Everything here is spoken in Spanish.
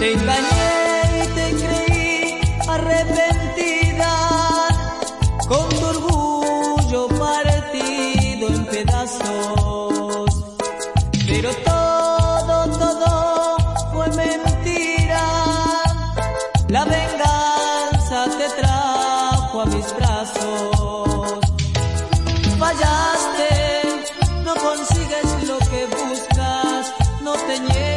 Te engañé y te creí arrepentida, con tu orgullo partido en pedazos. Pero todo fue mentira. La venganza te trajo a mis brazos. Fallaste, no consigues lo que buscas, no te niegues.